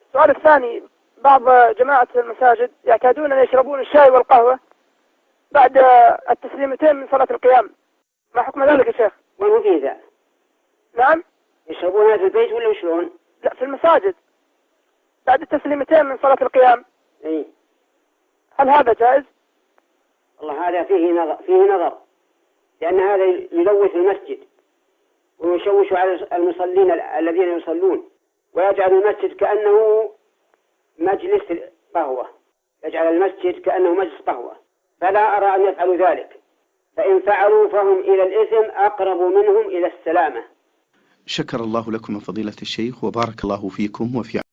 السؤال الثاني، بعض جماعة المساجد يعتادون أن يشربون الشاي والقهوة بعد التسليمتين من صلاة القيام، ما حكم ذلك يا شيخ؟ وين هو فيه ذا؟ نعم. يشربونها في البيت ولا شلون؟ لا، في المساجد بعد التسليمتين من صلاة القيام. اي. هل هذا جائز؟ والله هذا فيه نظر، لأن هذا يلوث المسجد ويشوش على المصلين الذين يصلون، ويجعل المسجد كأنه مجلس قهوة، يجعل المسجد كأنه مجلس قهوة، فلا أرى أن يفعلوا ذلك، فإن فعلوا فهم إلى الإثم أقرب منهم إلى السلامة. شكر الله لكم فضيلة الشيخ وبارك الله فيكم وفي